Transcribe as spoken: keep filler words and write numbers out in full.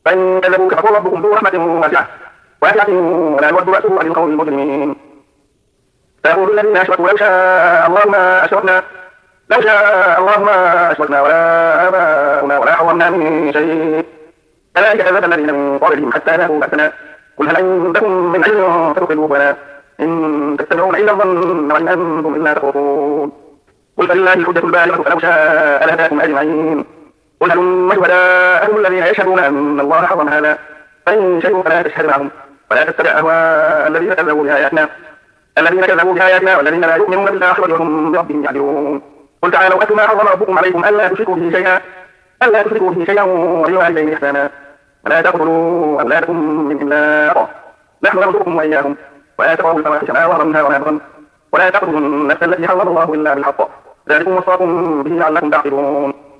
فإن كذبوك فقل ربكم ذو رحمة واسعة واسعة ولا يرد بأسه عن القوم المجرمين. فيقول الذين أشركوا لو شاء الله ما أشركنا لو شاء الله ما أشركنا ولا آباؤنا ولا حرمنا من شيء كذلك كذب الذين من قبلهم حتى ذاقوا بأسنا قل هل عندكم من علم فتخرجوه لنا إن تتبعون إلا الظن وإن أنتم إلا تخرصون. قل فلله الحجة البالغة فلو شاء لهداكم أجمعين. قل هلم شهداءكم الذين يشهدون أن الله حرم هذا فإن شهدوا فلا تشهد معهم ولا تتبع أهواء الذين كذبوا بآياتنا الذين كذبوا بآياتنا والذين لا يؤمنون بالآخرة وهم بربهم يعدلون. قل تعالوا أتل ما حرم ربكم عليكم ألا تشركوا به شيئا ألا تشركوا به شيئا وبالوالدين إحسانا ولا تقتلوا أولادكم من إملاق نحن نرزقكم وإياهم ولا تقربوا الفواحش ما ظهر منها وما بطن ولا تقتلوا النفس التي حرم الله إلا بالحق ذلكم وصاكم به لعلكم تعقلون.